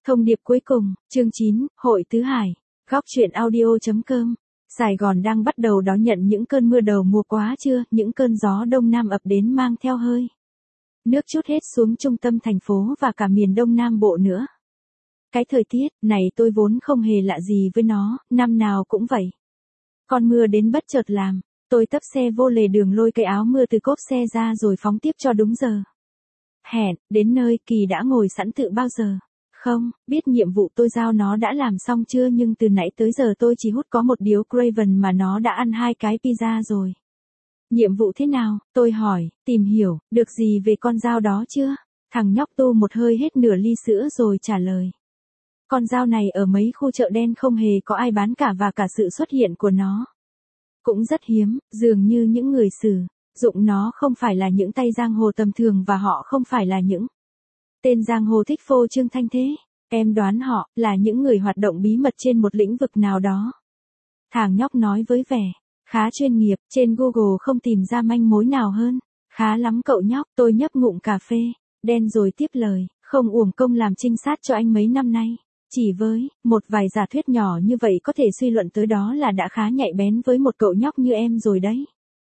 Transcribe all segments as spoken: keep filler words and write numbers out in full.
Thông điệp cuối cùng, chương chín, Hội Tứ Hải, góc truyện audio.com. Sài Gòn đang bắt đầu đón nhận những cơn mưa đầu mùa quá chưa, những cơn gió đông nam ập đến mang theo hơi nước trút hết xuống trung tâm thành phố và cả miền đông nam bộ nữa. Cái thời tiết này tôi vốn không hề lạ gì với nó, năm nào cũng vậy. Con mưa đến bất chợt làm, tôi tấp xe vô lề đường lôi cái áo mưa từ cốp xe ra rồi phóng tiếp cho đúng giờ. Hẹn, đến nơi Kỳ đã ngồi sẵn từ bao giờ. Không, biết nhiệm vụ tôi giao nó đã làm xong chưa, nhưng từ nãy tới giờ tôi chỉ hút có một điếu Craven mà nó đã ăn hai cái pizza rồi. Nhiệm vụ thế nào? Tôi hỏi, tìm hiểu, được gì về con dao đó chưa? Thằng nhóc tu một hơi hết nửa ly sữa rồi trả lời. Con dao này ở mấy khu chợ đen không hề có ai bán cả, và cả sự xuất hiện của nó cũng rất hiếm, dường như những người sử dụng nó không phải là những tay giang hồ tầm thường, và họ không phải là những tên giang hồ thích phô trương thanh thế. Em đoán họ là những người hoạt động bí mật trên một lĩnh vực nào đó. Thằng nhóc nói với vẻ khá chuyên nghiệp, trên Google không tìm ra manh mối nào hơn. Khá lắm cậu nhóc, tôi nhấp ngụm cà phê đen rồi tiếp lời, không uổng công làm trinh sát cho anh mấy năm nay. Chỉ với một vài giả thuyết nhỏ như vậy có thể suy luận tới đó là đã khá nhạy bén với một cậu nhóc như em rồi đấy.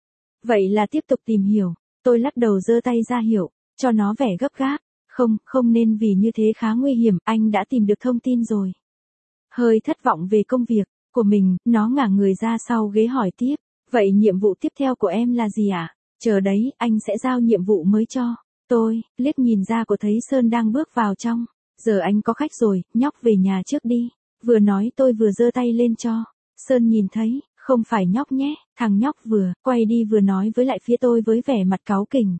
Vậy là tiếp tục tìm hiểu. Tôi lắc đầu giơ tay ra hiệu cho nó vẻ gấp gáp. Không, không nên, vì như thế khá nguy hiểm. Anh đã tìm được thông tin rồi. Hơi thất vọng về công việc của mình, nó ngả người ra sau ghế hỏi tiếp. Vậy nhiệm vụ tiếp theo của em là gì ạ? À? Chờ đấy, anh sẽ giao nhiệm vụ mới cho tôi. Liếc nhìn ra của thấy Sơn đang bước vào trong. Giờ anh có khách rồi, nhóc về nhà trước đi. Vừa nói tôi vừa giơ tay lên cho Sơn nhìn thấy. Không phải nhóc nhé. Thằng nhóc vừa quay đi vừa nói với lại phía tôi với vẻ mặt cáu kỉnh.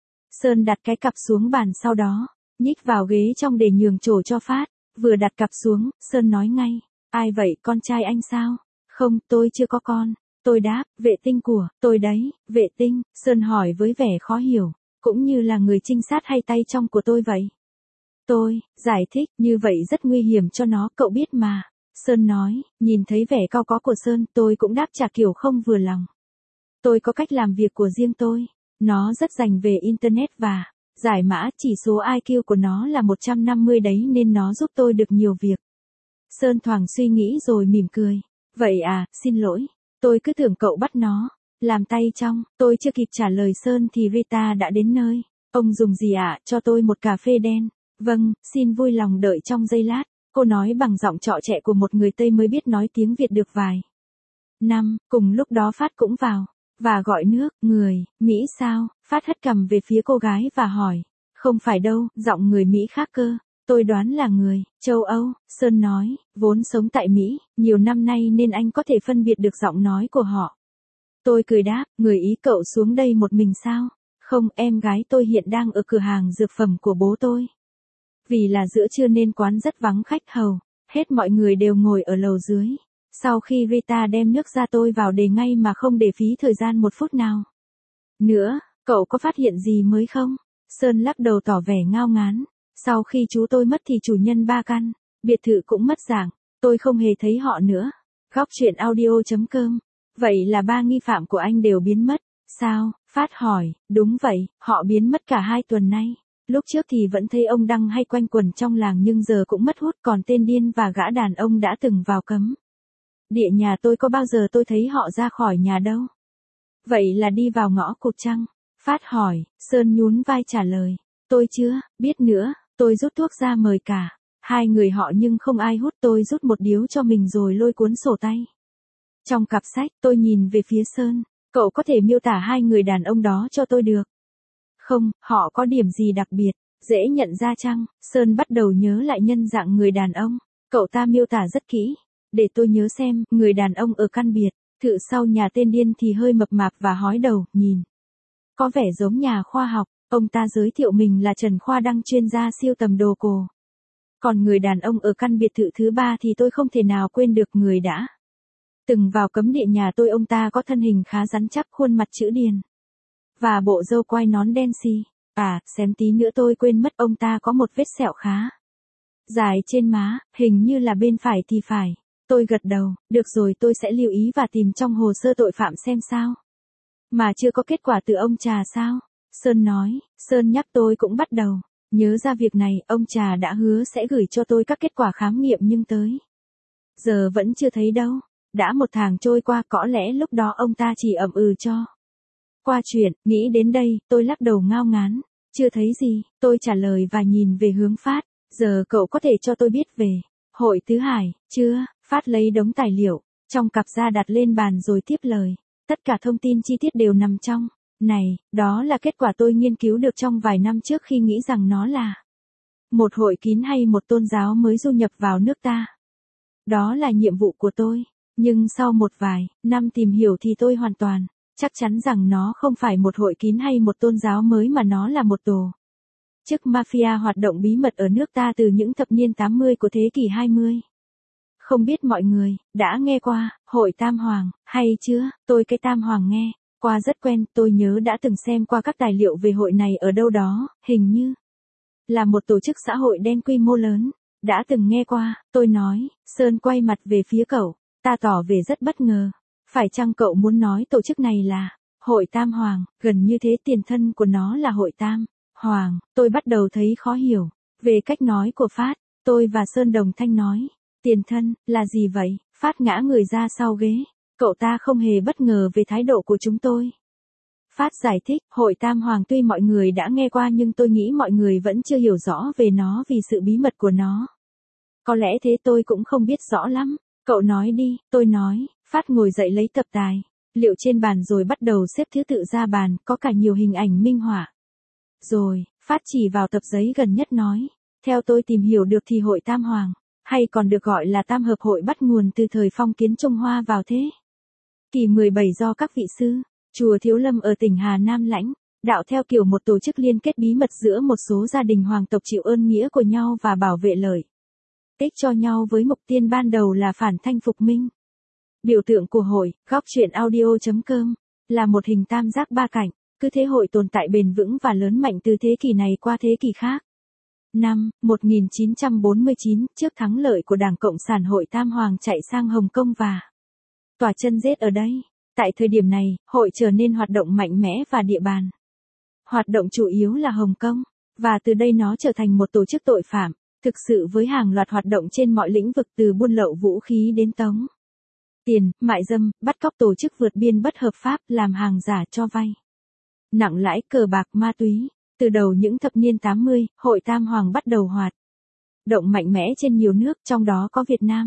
Sơn đặt cái cặp xuống bàn, sau đó nhích vào ghế trong để nhường chỗ cho Phát. Vừa đặt cặp xuống, Sơn nói ngay. Ai vậy, con trai anh sao? Không, tôi chưa có con. Tôi đáp, vệ tinh của tôi đấy. Vệ tinh? Sơn hỏi với vẻ khó hiểu. Cũng như là người trinh sát hay tay trong của tôi vậy. Tôi giải thích, như vậy rất nguy hiểm cho nó, cậu biết mà. Sơn nói, nhìn thấy vẻ cau có của Sơn, tôi cũng đáp trả kiểu không vừa lòng. Tôi có cách làm việc của riêng tôi. Nó rất rành về Internet và giải mã, chỉ số I Q của nó là một trăm năm mươi đấy, nên nó giúp tôi được nhiều việc. Sơn thoáng suy nghĩ rồi mỉm cười. Vậy à, xin lỗi. Tôi cứ tưởng cậu bắt nó làm tay trong. Tôi chưa kịp trả lời Sơn thì Rita đã đến nơi. Ông dùng gì ạ? À? Cho tôi một cà phê đen. Vâng, xin vui lòng đợi trong giây lát. Cô nói bằng giọng trọ trẻ của một người Tây mới biết nói tiếng Việt được vài năm. Cùng lúc đó Phát cũng vào và gọi nước. Người Mỹ sao? Phát hất cằm về phía cô gái và hỏi. Không phải đâu, giọng người Mỹ khác cơ. Tôi đoán là người châu Âu. Sơn nói, vốn sống tại Mỹ nhiều năm nay nên anh có thể phân biệt được giọng nói của họ. Tôi cười đáp, người Ý. Cậu xuống đây một mình sao? Không, em gái tôi hiện đang ở cửa hàng dược phẩm của bố tôi. Vì là giữa trưa nên quán rất vắng khách, hầu hết mọi người đều ngồi ở lầu dưới. Sau khi Rita đem nước ra tôi vào đề ngay mà không để phí thời gian một phút nào nữa. Cậu có phát hiện gì mới không? Sơn lắc đầu tỏ vẻ ngao ngán. Sau khi chú tôi mất thì chủ nhân ba căn biệt thự cũng mất dạng. Tôi không hề thấy họ nữa. Góc truyện audio.com. Vậy là ba nghi phạm của anh đều biến mất, sao? Phát hỏi. Đúng vậy, họ biến mất cả hai tuần nay. Lúc trước thì vẫn thấy ông Đăng hay quanh quẩn trong làng, nhưng giờ cũng mất hút. Còn tên điên và gã đàn ông đã từng vào cấm địa nhà tôi, có bao giờ tôi thấy họ ra khỏi nhà đâu. Vậy là đi vào ngõ cụt chăng? Phát hỏi. Sơn nhún vai trả lời. Tôi chưa biết nữa. Tôi rút thuốc ra mời cả hai người họ nhưng không ai hút. Tôi rút một điếu cho mình rồi lôi cuốn sổ tay trong cặp sách. Tôi nhìn về phía Sơn. Cậu có thể miêu tả hai người đàn ông đó cho tôi được không? Họ có điểm gì đặc biệt dễ nhận ra chăng? Sơn bắt đầu nhớ lại nhân dạng người đàn ông. Cậu ta miêu tả rất kỹ. Để tôi nhớ xem. Người đàn ông ở căn biệt thự sau nhà tên điên thì hơi mập mạp và hói đầu, nhìn có vẻ giống nhà khoa học. Ông ta giới thiệu mình là Trần Khoa Đăng, chuyên gia siêu tầm đồ cổ. Còn người đàn ông ở căn biệt thự thứ ba thì tôi không thể nào quên được, người đã từng vào cấm địa nhà tôi. Ông ta có thân hình khá rắn chắc, khuôn mặt chữ điền và bộ râu quai nón đen xì. À, xém tí nữa tôi quên mất, ông ta có một vết sẹo khá dài trên má, hình như là bên phải thì phải. Tôi gật đầu. Được rồi, tôi sẽ lưu ý và tìm trong hồ sơ tội phạm xem sao. Mà chưa có kết quả từ ông trà sao? Sơn nói. Sơn nhắc tôi cũng bắt đầu Nhớ ra việc này, ông trà đã hứa sẽ gửi cho tôi các kết quả khám nghiệm nhưng tới giờ vẫn chưa thấy đâu. Đã một tháng trôi qua, có lẽ lúc đó ông ta chỉ ậm ừ cho qua chuyện. Nghĩ đến đây, tôi lắc đầu ngao ngán. Chưa thấy gì, tôi trả lời và nhìn về hướng Phát. Giờ cậu có thể cho tôi biết về Hội Tứ Hải, chưa? Phát lấy đống tài liệu trong cặp ra đặt lên bàn rồi tiếp lời. Tất cả thông tin chi tiết đều nằm trong này, đó là kết quả tôi nghiên cứu được trong vài năm trước khi nghĩ rằng nó là một hội kín hay một tôn giáo mới du nhập vào nước ta. Đó là nhiệm vụ của tôi. Nhưng sau một vài năm tìm hiểu thì tôi hoàn toàn chắc chắn rằng nó không phải một hội kín hay một tôn giáo mới mà nó là một tổ chức mafia hoạt động bí mật ở nước ta từ những thập niên tám mươi của thế kỷ hai mươi. Không biết mọi người đã nghe qua Hội Tam Hoàng hay chưa? Tôi cái Tam Hoàng nghe qua rất quen, tôi nhớ đã từng xem qua các tài liệu về hội này ở đâu đó, hình như là một tổ chức xã hội đen quy mô lớn. Đã từng nghe qua, tôi nói. Sơn quay mặt về phía cậu, ta tỏ về rất bất ngờ. Phải chăng cậu muốn nói tổ chức này là Hội Tam Hoàng, gần như thế tiền thân của nó là Hội Tam Hoàng? Tôi bắt đầu thấy khó hiểu về cách nói của Phát. Tôi và Sơn đồng thanh nói, tiền thân là gì vậy? Phát ngã người ra sau ghế. Cậu ta không hề bất ngờ về thái độ của chúng tôi. Phát giải thích, Hội Tam Hoàng tuy mọi người đã nghe qua nhưng tôi nghĩ mọi người vẫn chưa hiểu rõ về nó vì sự bí mật của nó. Có lẽ thế tôi cũng không biết rõ lắm. Cậu nói đi, tôi nói. Phát ngồi dậy lấy tập tài liệu trên bàn rồi bắt đầu xếp thứ tự ra bàn, có cả nhiều hình ảnh minh họa. Rồi, Phát chỉ vào tập giấy gần nhất nói, theo tôi tìm hiểu được thì Hội Tam Hoàng, hay còn được gọi là Tam Hợp Hội, bắt nguồn từ thời phong kiến Trung Hoa vào thế kỷ mười bảy do các vị sư chùa Thiếu Lâm ở tỉnh Hà Nam lãnh đạo theo kiểu một tổ chức liên kết bí mật giữa một số gia đình hoàng tộc chịu ơn nghĩa của nhau và bảo vệ lợi ích cho nhau với mục tiêu ban đầu là phản thanh phục minh. Biểu tượng của hội, góc truyện audio chấm com, là một hình tam giác ba cạnh, cứ thế hội tồn tại bền vững và lớn mạnh từ thế kỷ này qua thế kỷ khác. Năm một nghìn chín trăm bốn mươi chín, trước thắng lợi của Đảng Cộng sản, Hội Tam Hoàng chạy sang Hồng Kông và tỏa chân rết ở đây. Tại thời điểm này, hội trở nên hoạt động mạnh mẽ và địa bàn hoạt động chủ yếu là Hồng Kông, và từ đây nó trở thành một tổ chức tội phạm, thực sự với hàng loạt hoạt động trên mọi lĩnh vực từ buôn lậu vũ khí đến tống tiền, mại dâm, bắt cóc, tổ chức vượt biên bất hợp pháp, làm hàng giả, cho vay nặng lãi, cờ bạc, ma túy. Từ đầu những thập niên tám mươi, Hội Tam Hoàng bắt đầu hoạt động mạnh mẽ trên nhiều nước, trong đó có Việt Nam.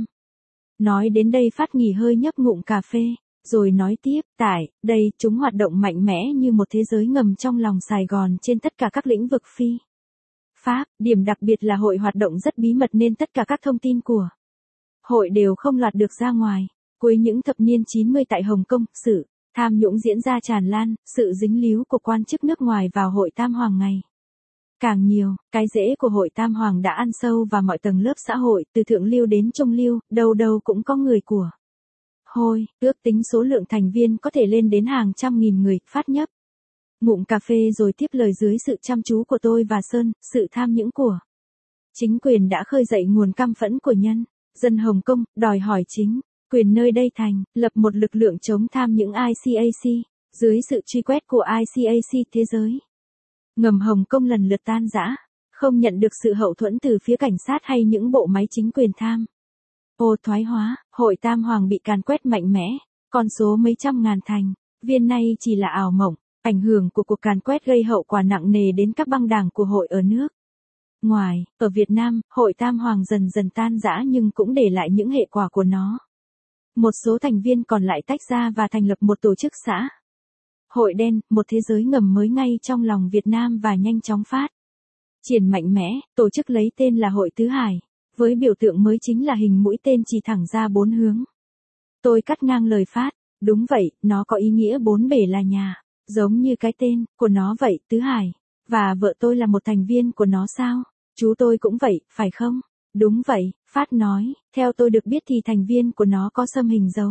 Nói đến đây Phát nghỉ hơi nhấp ngụm cà phê, rồi nói tiếp, tại đây chúng hoạt động mạnh mẽ như một thế giới ngầm trong lòng Sài Gòn trên tất cả các lĩnh vực phi pháp. Điểm đặc biệt là hội hoạt động rất bí mật nên tất cả các thông tin của hội đều không lọt được ra ngoài. Cuối những thập niên chín mươi tại Hồng Kông, sự tham nhũng diễn ra tràn lan, sự dính líu của quan chức nước ngoài vào Hội Tam Hoàng ngày càng nhiều. Cái rễ của Hội Tam Hoàng đã ăn sâu vào mọi tầng lớp xã hội, từ thượng lưu đến trung lưu, đâu đâu cũng có người của hội. Ước tính số lượng thành viên có thể lên đến hàng trăm nghìn người. Phát nhấp ngụm cà phê rồi tiếp lời, dưới sự chăm chú của tôi và Sơn, sự tham nhũng của chính quyền đã khơi dậy nguồn căm phẫn của nhân dân Hồng Kông, đòi hỏi chính quyền nơi đây thành lập một lực lượng chống tham nhũng I C A C. Dưới sự truy quét của I C A C, thế giới ngầm Hồng Kông lần lượt tan rã, không nhận được sự hậu thuẫn từ phía cảnh sát hay những bộ máy chính quyền tham ô thoái hóa. Hội Tam Hoàng bị càn quét mạnh mẽ, con số mấy trăm ngàn thành viên nay chỉ là ảo mộng. Ảnh hưởng của cuộc càn quét gây hậu quả nặng nề đến các băng đảng của hội ở nước ngoài. Ở Việt Nam, Hội Tam Hoàng dần dần tan rã nhưng cũng để lại những hệ quả của nó. Một số thành viên còn lại tách ra và thành lập một tổ chức xã hội đen, một thế giới ngầm mới ngay trong lòng Việt Nam và nhanh chóng phát triển mạnh mẽ. Tổ chức lấy tên là Hội Tứ Hải, với biểu tượng mới chính là hình mũi tên chỉ thẳng ra bốn hướng. Tôi cắt ngang lời Phát, đúng vậy, nó có ý nghĩa bốn bể là nhà, giống như cái tên của nó vậy, Tứ Hải. Và vợ tôi là một thành viên của nó sao? Chú tôi cũng vậy, phải không? Đúng vậy, Phát nói, theo tôi được biết thì thành viên của nó có xăm hình dấu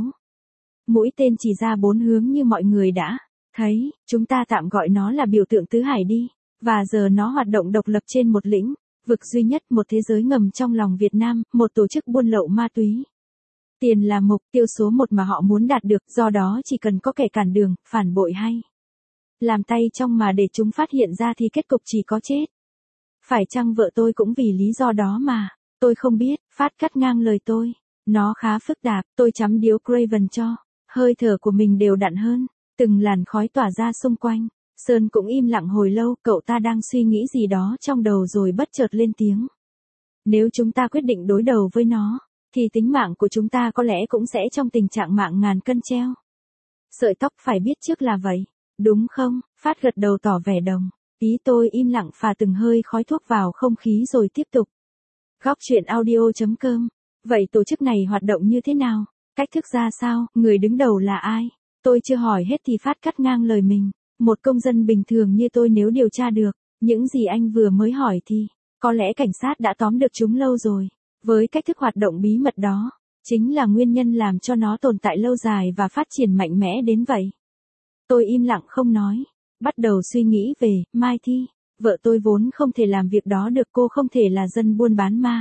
mũi tên chỉ ra bốn hướng như mọi người đã thấy. Chúng ta tạm gọi nó là biểu tượng Tứ Hải đi. Và giờ nó hoạt động độc lập trên một lĩnh vực duy nhất, một thế giới ngầm trong lòng Việt Nam, một tổ chức buôn lậu ma túy. Tiền là mục tiêu số một mà họ muốn đạt được, do đó chỉ cần có kẻ cản đường, phản bội hay làm tay trong mà để chúng phát hiện ra thì kết cục chỉ có chết. Phải chăng vợ tôi cũng vì lý do đó mà, tôi không biết, Phát cắt ngang lời tôi. Nó khá phức tạp, tôi chấm điếu Craven cho. Hơi thở của mình đều đặn hơn, từng làn khói tỏa ra xung quanh. Sơn cũng im lặng hồi lâu, cậu ta đang suy nghĩ gì đó trong đầu rồi bất chợt lên tiếng. Nếu chúng ta quyết định đối đầu với nó, thì tính mạng của chúng ta có lẽ cũng sẽ trong tình trạng mạng ngàn cân treo. Sợi tóc phải biết trước là vậy, đúng không? Phát gật đầu tỏ vẻ đồng. Ý tôi im lặng phà từng hơi khói thuốc vào không khí rồi tiếp tục. Góc chuyện audio chấm com. Vậy tổ chức này hoạt động như thế nào? Cách thức ra sao? Người đứng đầu là ai? Tôi chưa hỏi hết thì Phát cắt ngang lời mình. Một công dân bình thường như tôi nếu điều tra được những gì anh vừa mới hỏi thì có lẽ cảnh sát đã tóm được chúng lâu rồi. Với cách thức hoạt động bí mật đó, chính là nguyên nhân làm cho nó tồn tại lâu dài và phát triển mạnh mẽ đến vậy. Tôi im lặng không nói, bắt đầu suy nghĩ về Mai Thi. Vợ tôi vốn không thể làm việc đó được, cô không thể là dân buôn bán ma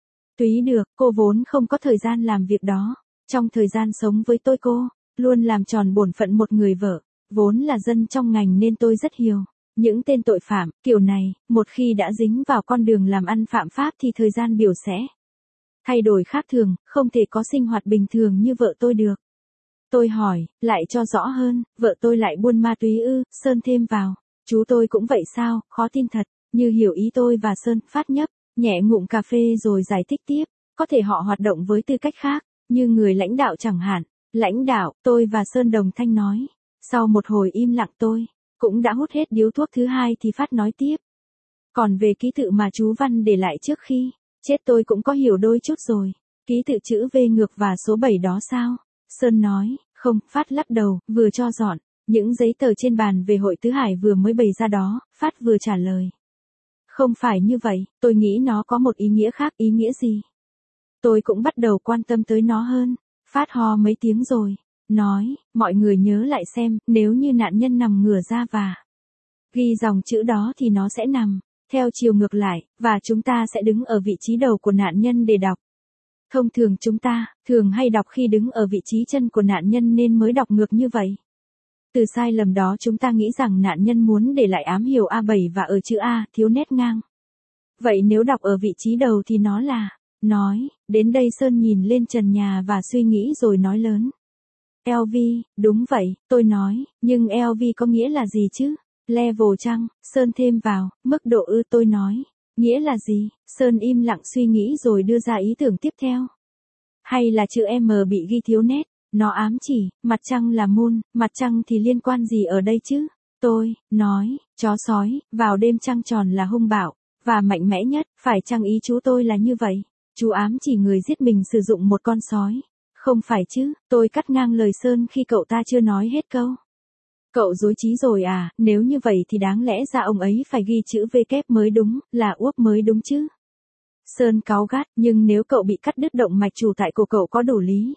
túy được, cô vốn không có thời gian làm việc đó. Trong thời gian sống với tôi cô luôn làm tròn bổn phận một người vợ, vốn là dân trong ngành nên tôi rất hiểu. Những tên tội phạm kiểu này, một khi đã dính vào con đường làm ăn phạm pháp thì thời gian biểu sẽ thay đổi khác thường, không thể có sinh hoạt bình thường như vợ tôi được. Tôi hỏi, lại cho rõ hơn, vợ tôi lại buôn ma túy ư? Sơn thêm vào, chú tôi cũng vậy sao? Khó tin thật. Như hiểu ý tôi và Sơn, Phát nhấp nhẹ ngụm cà phê rồi giải thích tiếp. Có thể họ hoạt động với tư cách khác, như người lãnh đạo chẳng hạn. Lãnh đạo, tôi và Sơn đồng thanh nói. Sau một hồi im lặng tôi cũng đã hút hết điếu thuốc thứ hai thì Phát nói tiếp. Còn về ký tự mà chú Văn để lại trước khi chết tôi cũng có hiểu đôi chút rồi. Ký tự chữ V ngược và số bảy đó sao? Sơn nói, không. Phát lắc đầu, vừa cho dọn những giấy tờ trên bàn về hội tứ hải vừa mới bày ra đó. Phát vừa trả lời. Không phải như vậy, tôi nghĩ nó có một ý nghĩa khác. Ý nghĩa gì? Tôi cũng bắt đầu quan tâm tới nó hơn. Phát ho mấy tiếng rồi nói, mọi người nhớ lại xem, nếu như nạn nhân nằm ngửa ra và ghi dòng chữ đó thì nó sẽ nằm theo chiều ngược lại, và chúng ta sẽ đứng ở vị trí đầu của nạn nhân để đọc. Thông thường chúng ta thường hay đọc khi đứng ở vị trí chân của nạn nhân nên mới đọc ngược như vậy. Từ sai lầm đó chúng ta nghĩ rằng nạn nhân muốn để lại ám hiệu A bảy và ở chữ A thiếu nét ngang. Vậy nếu đọc ở vị trí đầu thì nó là nói. Đến đây Sơn nhìn lên trần nhà và suy nghĩ rồi nói lớn. lờ vê, đúng vậy, tôi nói, nhưng lờ vê có nghĩa là gì chứ? Level chăng? Sơn thêm vào, mức độ ư? Tôi nói, nghĩa là gì? Sơn im lặng suy nghĩ rồi đưa ra ý tưởng tiếp theo. Hay là chữ M bị ghi thiếu nét, nó ám chỉ, mặt trăng là moon, mặt trăng thì liên quan gì ở đây chứ? Tôi nói, chó sói, vào đêm trăng tròn là hung bạo và mạnh mẽ nhất, phải chăng ý chú tôi là như vậy? Chú ám chỉ người giết mình sử dụng một con sói. Không phải chứ? Tôi cắt ngang lời Sơn khi cậu ta chưa nói hết câu. Cậu dối trí rồi à? Nếu như vậy thì đáng lẽ ra ông ấy phải ghi chữ V kép mới đúng, là úp mới đúng chứ? Sơn cáu gắt, nhưng nếu cậu bị cắt đứt động mạch chủ tại cổ, cậu có đủ lý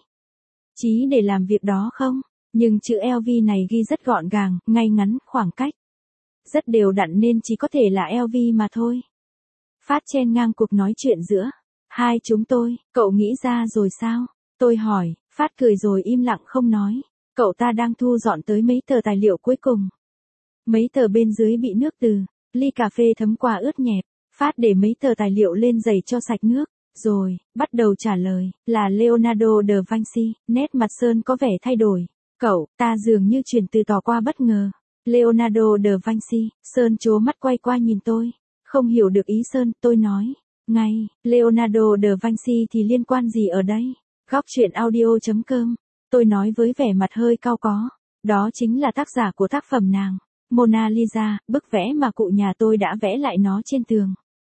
trí để làm việc đó không? Nhưng chữ lờ vê này ghi rất gọn gàng, ngay ngắn, khoảng cách rất đều đặn nên chỉ có thể là lờ vê mà thôi. Phát chen ngang cuộc nói chuyện giữa hai chúng tôi. Cậu nghĩ ra rồi sao? Tôi hỏi. Phát cười rồi im lặng không nói. Cậu ta đang thu dọn tới mấy tờ tài liệu cuối cùng. Mấy tờ bên dưới bị nước từ ly cà phê thấm qua ướt nhẹp. Phát để mấy tờ tài liệu lên giày cho sạch nước, rồi bắt đầu trả lời, là Leonardo da Vinci. Nét mặt Sơn có vẻ thay đổi. Cậu ta dường như chuyển từ tỏ qua bất ngờ. Leonardo da Vinci. Sơn trố mắt quay qua nhìn tôi. Không hiểu được ý Sơn. Tôi nói, ngay, Leonardo da Vinci thì liên quan gì ở đây? Góc chuyện audio chấm com. Tôi nói với vẻ mặt hơi cau có. Đó chính là tác giả của tác phẩm nàng Mona Lisa, bức vẽ mà cụ nhà tôi đã vẽ lại nó trên tường.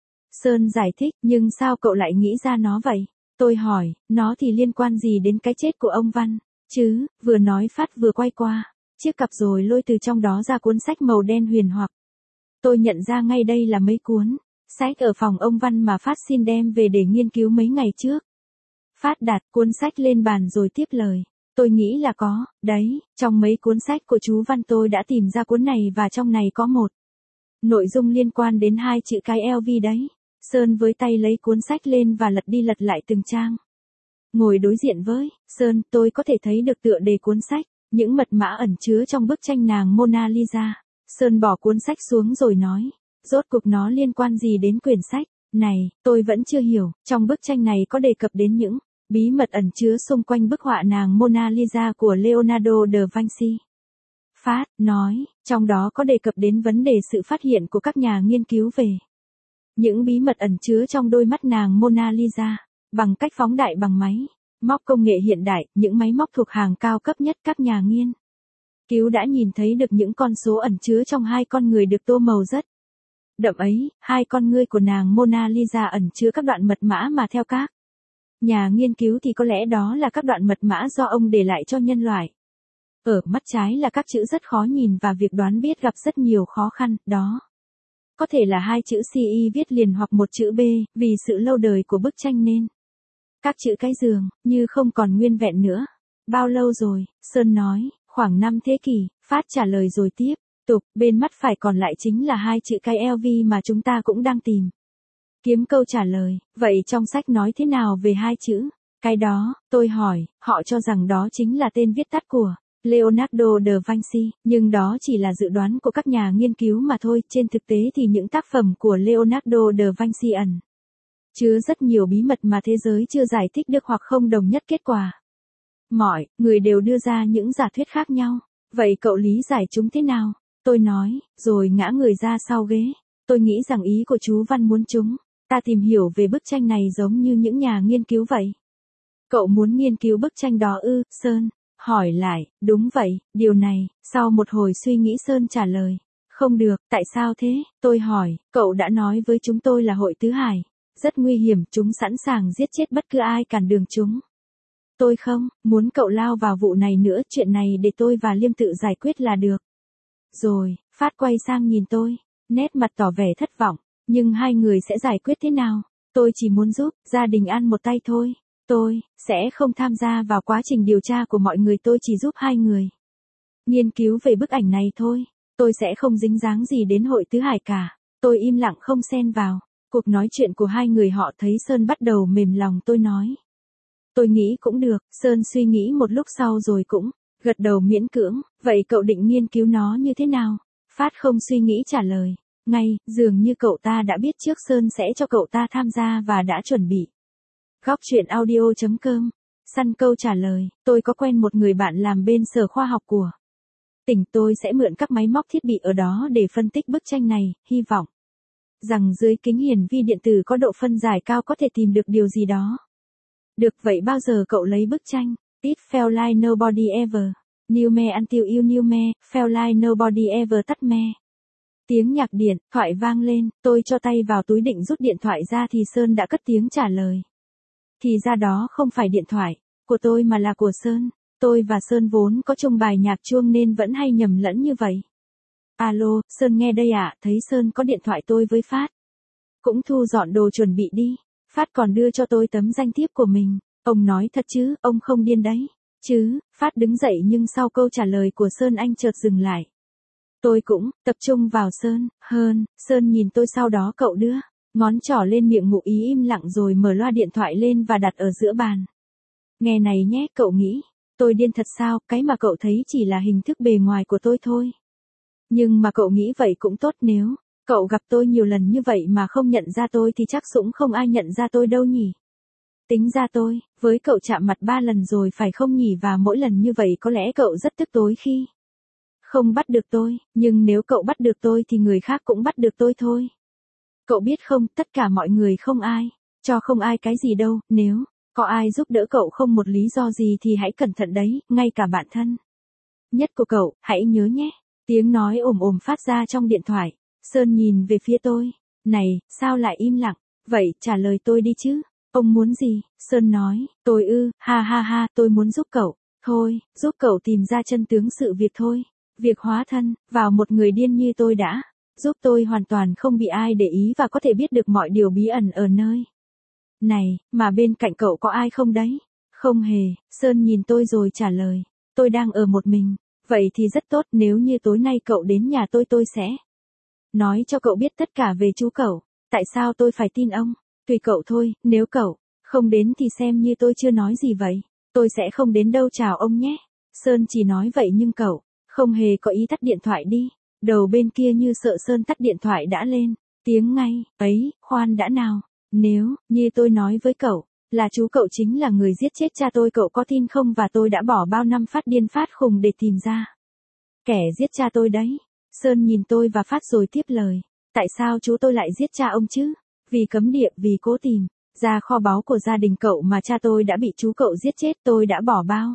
Sơn giải thích, nhưng sao cậu lại nghĩ ra nó vậy? Tôi hỏi, nó thì liên quan gì đến cái chết của ông Văn, chứ? Vừa nói Phát vừa quay qua chiếc cặp rồi lôi từ trong đó ra cuốn sách màu đen huyền hoặc. Tôi nhận ra ngay đây là mấy cuốn sách ở phòng ông Văn mà Phát xin đem về để nghiên cứu mấy ngày trước. Phát đặt cuốn sách lên bàn rồi tiếp lời. Tôi nghĩ là có, đấy, trong mấy cuốn sách của chú Văn tôi đã tìm ra cuốn này và trong này có một nội dung liên quan đến hai chữ cái lờ vê đấy. Sơn với tay lấy cuốn sách lên và lật đi lật lại từng trang. Ngồi đối diện với Sơn, tôi có thể thấy được tựa đề cuốn sách, những mật mã ẩn chứa trong bức tranh nàng Mona Lisa. Sơn bỏ cuốn sách xuống rồi nói, Rốt cuộc nó liên quan gì đến quyển sách này, tôi vẫn chưa hiểu, trong bức tranh này có đề cập đến những bí mật ẩn chứa xung quanh bức họa nàng Mona Lisa của Leonardo da Vinci. Phát nói, trong đó có đề cập đến vấn đề sự phát hiện của các nhà nghiên cứu về những bí mật ẩn chứa trong đôi mắt nàng Mona Lisa, bằng cách phóng đại bằng máy móc công nghệ hiện đại, những máy móc thuộc hàng cao cấp nhất. Các nhà nghiên cứu đã nhìn thấy được những con số ẩn chứa trong hai con người được tô màu rất đậm ấy. Hai con ngươi của nàng Mona Lisa ẩn chứa các đoạn mật mã mà theo các nhà nghiên cứu thì có lẽ đó là các đoạn mật mã do ông để lại cho nhân loại. Ở mắt trái là các chữ rất khó nhìn và việc đoán biết gặp rất nhiều khó khăn, đó có thể là hai chữ C I viết liền hoặc một chữ B, vì sự lâu đời của bức tranh nên các chữ cái giường như không còn nguyên vẹn nữa. Bao lâu rồi? Sơn nói, khoảng năm thế kỷ. Phát trả lời rồi tiếp tục, bên mắt phải còn lại chính là hai chữ cái L V mà chúng ta cũng đang tìm kiếm câu trả lời. Vậy trong sách nói thế nào về hai chữ cái đó? Tôi hỏi. Họ cho rằng đó chính là tên viết tắt của Leonardo da Vinci, nhưng đó chỉ là dự đoán của các nhà nghiên cứu mà thôi. Trên thực tế thì những tác phẩm của Leonardo da Vinci ẩn chứa rất nhiều bí mật mà thế giới chưa giải thích được hoặc không đồng nhất kết quả. Mọi người đều đưa ra những giả thuyết khác nhau. Vậy cậu lý giải chúng thế nào? Tôi nói, rồi ngã người ra sau ghế. Tôi nghĩ rằng ý của chú Văn muốn chúng ta tìm hiểu về bức tranh này giống như những nhà nghiên cứu vậy. Cậu muốn nghiên cứu bức tranh đó ư? Sơn hỏi lại. Đúng vậy, điều này. Sau một hồi suy nghĩ Sơn trả lời. Không được, tại sao thế? Tôi hỏi, cậu đã nói với chúng tôi là hội tứ hải rất nguy hiểm, chúng sẵn sàng giết chết bất cứ ai cản đường chúng. Tôi không muốn cậu lao vào vụ này nữa, chuyện này để tôi và Liêm tự giải quyết là được. Rồi, Phát quay sang nhìn tôi, nét mặt tỏ vẻ thất vọng, nhưng hai người sẽ giải quyết thế nào? Tôi chỉ muốn giúp gia đình An một tay thôi. Tôi sẽ không tham gia vào quá trình điều tra của mọi người, tôi chỉ giúp hai người nghiên cứu về bức ảnh này thôi. Tôi sẽ không dính dáng gì đến hội tứ hải cả. Tôi im lặng không xen vào cuộc nói chuyện của hai người. Họ thấy Sơn bắt đầu mềm lòng. Tôi nói, tôi nghĩ cũng được. Sơn suy nghĩ một lúc sau rồi cũng gật đầu miễn cưỡng. Vậy cậu định nghiên cứu nó như thế nào? Phát không suy nghĩ trả lời ngay, dường như cậu ta đã biết trước Sơn sẽ cho cậu ta tham gia và đã chuẩn bị. Góc truyện audio chấm com. Săn câu trả lời, tôi có quen một người bạn làm bên sở khoa học của tỉnh. Tôi sẽ mượn các máy móc thiết bị ở đó để phân tích bức tranh này, hy vọng rằng dưới kính hiển vi điện tử có độ phân giải cao có thể tìm được điều gì đó. Được, vậy bao giờ cậu lấy bức tranh? It felt like nobody ever knew me until you knew me, felt like nobody ever touched me. Tiếng nhạc điện thoại vang lên, tôi cho tay vào túi định rút điện thoại ra thì Sơn đã cất tiếng trả lời. Thì ra đó không phải điện thoại của tôi mà là của Sơn. Tôi và Sơn vốn có chung bài nhạc chuông nên vẫn hay nhầm lẫn như vậy. Alo, Sơn nghe đây ạ. Thấy Sơn có điện thoại tôi với Phát cũng thu dọn đồ chuẩn bị đi. Phát còn đưa cho tôi tấm danh thiếp của mình. Ông nói thật chứ, ông không điên đấy chứ? Phát đứng dậy nhưng sau câu trả lời của Sơn anh chợt dừng lại. Tôi cũng tập trung vào Sơn hơn. Sơn nhìn tôi, sau đó cậu đưa ngón trỏ lên miệng ngụ ý im lặng rồi mở loa điện thoại lên và đặt ở giữa bàn. Nghe này nhé, cậu nghĩ tôi điên thật sao? Cái mà cậu thấy chỉ là hình thức bề ngoài của tôi thôi. Nhưng mà cậu nghĩ vậy cũng tốt, nếu cậu gặp tôi nhiều lần như vậy mà không nhận ra tôi thì chắc cũng không ai nhận ra tôi đâu nhỉ. Tính ra tôi với cậu chạm mặt ba lần rồi phải không nhỉ, và mỗi lần như vậy có lẽ cậu rất tức tối khi không bắt được tôi, nhưng nếu cậu bắt được tôi thì người khác cũng bắt được tôi thôi. Cậu biết không, tất cả mọi người không ai cho không ai cái gì đâu, nếu có ai giúp đỡ cậu không một lý do gì thì hãy cẩn thận đấy, ngay cả bạn thân nhất của cậu, hãy nhớ nhé. Tiếng nói ồm ồm phát ra trong điện thoại. Sơn nhìn về phía tôi. Này, sao lại im lặng? Vậy, trả lời tôi đi chứ. Ông muốn gì? Sơn nói, tôi ư, ha ha ha, tôi muốn giúp cậu. Thôi, giúp cậu tìm ra chân tướng sự việc thôi. Việc hóa thân vào một người điên như tôi đã giúp tôi hoàn toàn không bị ai để ý và có thể biết được mọi điều bí ẩn ở nơi này, mà bên cạnh cậu có ai không đấy? Không hề. Sơn nhìn tôi rồi trả lời, tôi đang ở một mình. Vậy thì rất tốt, nếu như tối nay cậu đến nhà tôi tôi sẽ nói cho cậu biết tất cả về chú cậu. Tại sao tôi phải tin ông? Tùy cậu thôi, nếu cậu không đến thì xem như tôi chưa nói gì vậy. Tôi sẽ không đến đâu, chào ông nhé. Sơn chỉ nói vậy nhưng cậu không hề có ý tắt điện thoại đi. Đầu bên kia như sợ Sơn tắt điện thoại đã lên Tiếng ngay, ấy, khoan đã nào. Nếu, như tôi nói với cậu, là chú cậu chính là người giết chết cha tôi, cậu có tin không? Và tôi đã bỏ bao năm phát điên phát khùng để tìm ra kẻ giết cha tôi đấy. Sơn nhìn tôi và Phát rồi tiếp lời. Tại sao chú tôi lại giết cha ông chứ? Vì cấm địa, vì cố tìm ra kho báu của gia đình cậu mà cha tôi đã bị chú cậu giết chết. Tôi đã bỏ bao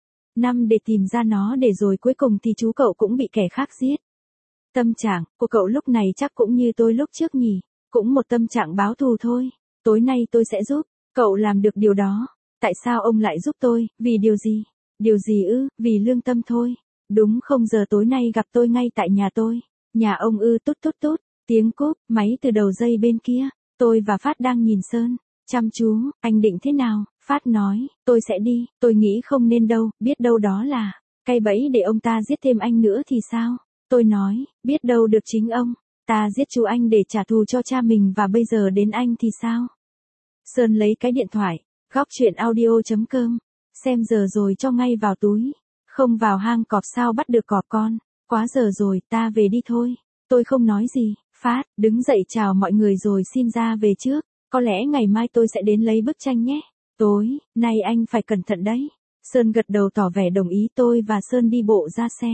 năm để tìm ra nó, để rồi cuối cùng thì chú cậu cũng bị kẻ khác giết. Tâm trạng của cậu lúc này chắc cũng như tôi lúc trước nhỉ, cũng một tâm trạng báo thù thôi. Tối nay tôi sẽ giúp cậu làm được điều đó. Tại sao ông lại giúp tôi? Vì điều gì? Điều gì ư? Vì lương tâm thôi. Đúng không? Giờ tối nay gặp tôi ngay tại nhà tôi. Nhà ông ư? Tút tút tút. Tiếng cúp máy từ đầu dây bên kia. Tôi và Phát đang nhìn Sơn chăm chú. Anh định thế nào? Phát nói, tôi sẽ đi. Tôi nghĩ không nên đâu, biết đâu đó là cây bẫy để ông ta giết thêm anh nữa thì sao? Tôi nói, biết đâu được chính ông ta giết chú anh để trả thù cho cha mình, và bây giờ đến anh thì sao? Sơn lấy cái điện thoại, góc chuyện audio chấm com, xem giờ rồi cho ngay vào túi. Không vào hang cọp sao bắt được cọp con. Quá giờ rồi, ta về đi thôi. Tôi không nói gì. Phát đứng dậy chào mọi người rồi xin ra về trước. Có lẽ ngày mai tôi sẽ đến lấy bức tranh nhé. Tối nay anh phải cẩn thận đấy. Sơn gật đầu tỏ vẻ đồng ý. Tôi và Sơn đi bộ ra xe.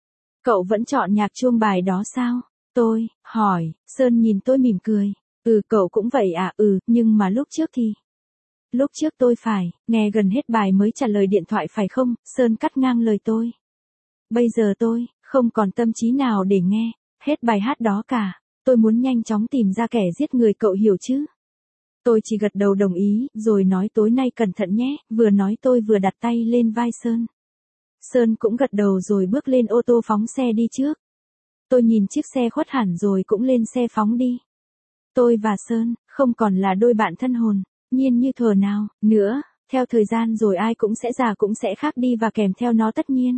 Cậu vẫn chọn nhạc chuông bài đó sao? Tôi hỏi. Sơn nhìn tôi mỉm cười. Ừ, cậu cũng vậy à? Ừ, nhưng mà lúc trước thì... Lúc trước tôi phải nghe gần hết bài mới trả lời điện thoại phải không? Sơn cắt ngang lời tôi. Bây giờ tôi không còn tâm trí nào để nghe hết bài hát đó cả. Tôi muốn nhanh chóng tìm ra kẻ giết người, cậu hiểu chứ? Tôi chỉ gật đầu đồng ý, rồi nói tối nay cẩn thận nhé. Vừa nói tôi vừa đặt tay lên vai Sơn. Sơn cũng gật đầu rồi bước lên ô tô phóng xe đi trước. Tôi nhìn chiếc xe khuất hẳn rồi cũng lên xe phóng đi. Tôi và Sơn không còn là đôi bạn thân hồn nhiên như thuở nào nữa. Theo thời gian rồi ai cũng sẽ già, cũng sẽ khác đi, và kèm theo nó tất nhiên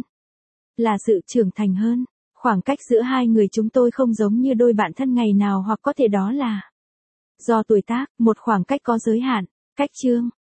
là sự trưởng thành hơn. Khoảng cách giữa hai người chúng tôi không giống như đôi bạn thân ngày nào, hoặc có thể đó là do tuổi tác, một khoảng cách có giới hạn. Cách chương